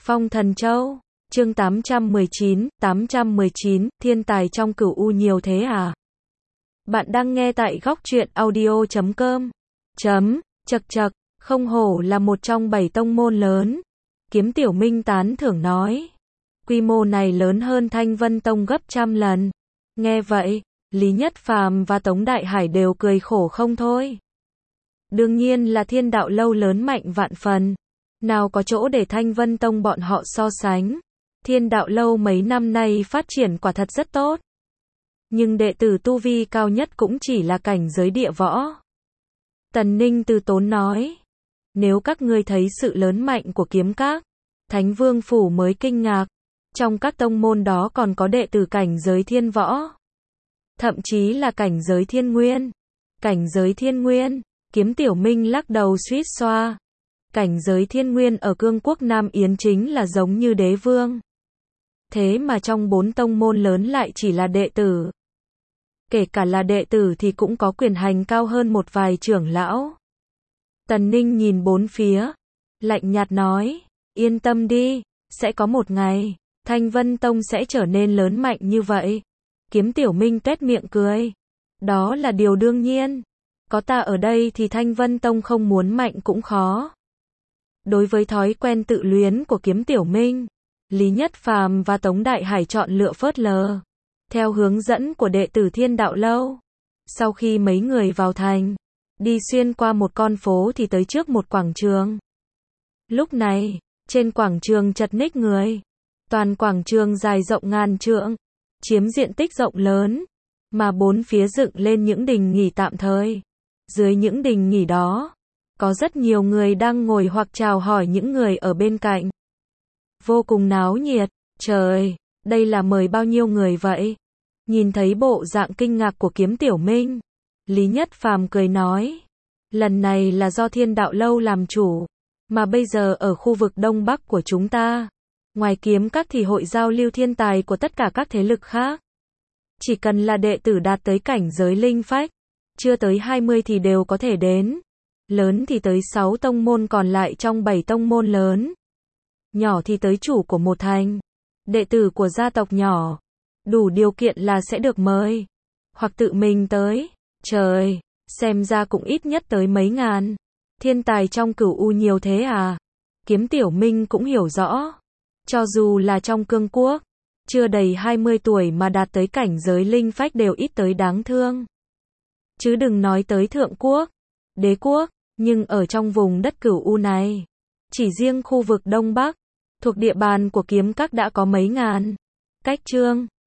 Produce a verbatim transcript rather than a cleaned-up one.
Phong Thần Châu, chương tám trăm mười chín, tám trăm mười chín, thiên tài trong cửu u nhiều thế à? Bạn đang nghe tại góc truyện audio chấm com. Chấm, chật chật, không hổ là một trong bảy tông môn lớn. Kiếm Tiểu Minh tán thưởng nói. Quy mô này lớn hơn Thanh Vân Tông gấp trăm lần. Nghe vậy, Lý Nhất Phàm và Tống Đại Hải đều cười khổ không thôi. Đương nhiên là Thiên Đạo Lâu lớn mạnh vạn phần. Nào có chỗ để Thanh Vân Tông bọn họ so sánh. Thiên Đạo Lâu mấy năm nay phát triển quả thật rất tốt. Nhưng đệ tử tu vi cao nhất cũng chỉ là cảnh giới địa võ. Tần Ninh từ tốn nói. Nếu các ngươi thấy sự lớn mạnh của kiếm các, Thánh Vương Phủ mới kinh ngạc. Trong các tông môn đó còn có đệ tử cảnh giới thiên võ. Thậm chí là cảnh giới thiên nguyên. Cảnh giới thiên nguyên, Kiếm Tiểu Minh lắc đầu suýt xoa. Cảnh giới thiên nguyên ở cương quốc Nam Yến chính là giống như đế vương. Thế mà trong bốn tông môn lớn lại chỉ là đệ tử. Kể cả là đệ tử thì cũng có quyền hành cao hơn một vài trưởng lão. Tần Ninh nhìn bốn phía, lạnh nhạt nói, yên tâm đi, sẽ có một ngày, Thanh Vân Tông sẽ trở nên lớn mạnh như vậy. Kiếm Tiểu Minh tuét miệng cười. Đó là điều đương nhiên. Có ta ở đây thì Thanh Vân Tông không muốn mạnh cũng khó. Đối với thói quen tự luyến của Kiếm Tiểu Minh, Lý Nhất Phàm và Tống Đại Hải chọn lựa phớt lờ. Theo hướng dẫn của đệ tử Thiên Đạo Lâu. Sau khi mấy người vào thành, đi xuyên qua một con phố thì tới trước một quảng trường. Lúc này, trên quảng trường chật ních người. Toàn quảng trường dài rộng ngàn trượng, chiếm diện tích rộng lớn, mà bốn phía dựng lên những đình nghỉ tạm thời. Dưới những đình nghỉ đó, có rất nhiều người đang ngồi hoặc chào hỏi những người ở bên cạnh. Vô cùng náo nhiệt. Trời, đây là mời bao nhiêu người vậy? Nhìn thấy bộ dạng kinh ngạc của Kiếm Tiểu Minh, Lý Nhất Phàm cười nói. Lần này là do Thiên Đạo Lâu làm chủ, mà bây giờ ở khu vực Đông Bắc của chúng ta, ngoài kiếm các thì hội giao lưu thiên tài của tất cả các thế lực khác. Chỉ cần là đệ tử đạt tới cảnh giới linh phách, chưa tới hai mươi thì đều có thể đến. Lớn thì tới sáu tông môn còn lại trong bảy tông môn lớn. Nhỏ thì tới chủ của một thành, đệ tử của gia tộc nhỏ. Đủ điều kiện là sẽ được mời. Hoặc tự mình tới. Trời, xem ra cũng ít nhất tới mấy ngàn. Thiên tài trong cửu u nhiều thế à? Kiếm Tiểu Minh cũng hiểu rõ. Cho dù là trong cương quốc, chưa đầy hai mươi tuổi mà đạt tới cảnh giới linh phách đều ít tới đáng thương. Chứ đừng nói tới thượng quốc, đế quốc, nhưng ở trong vùng đất cửu u này, chỉ riêng khu vực Đông Bắc, thuộc địa bàn của kiếm các đã có mấy ngàn. Cách chương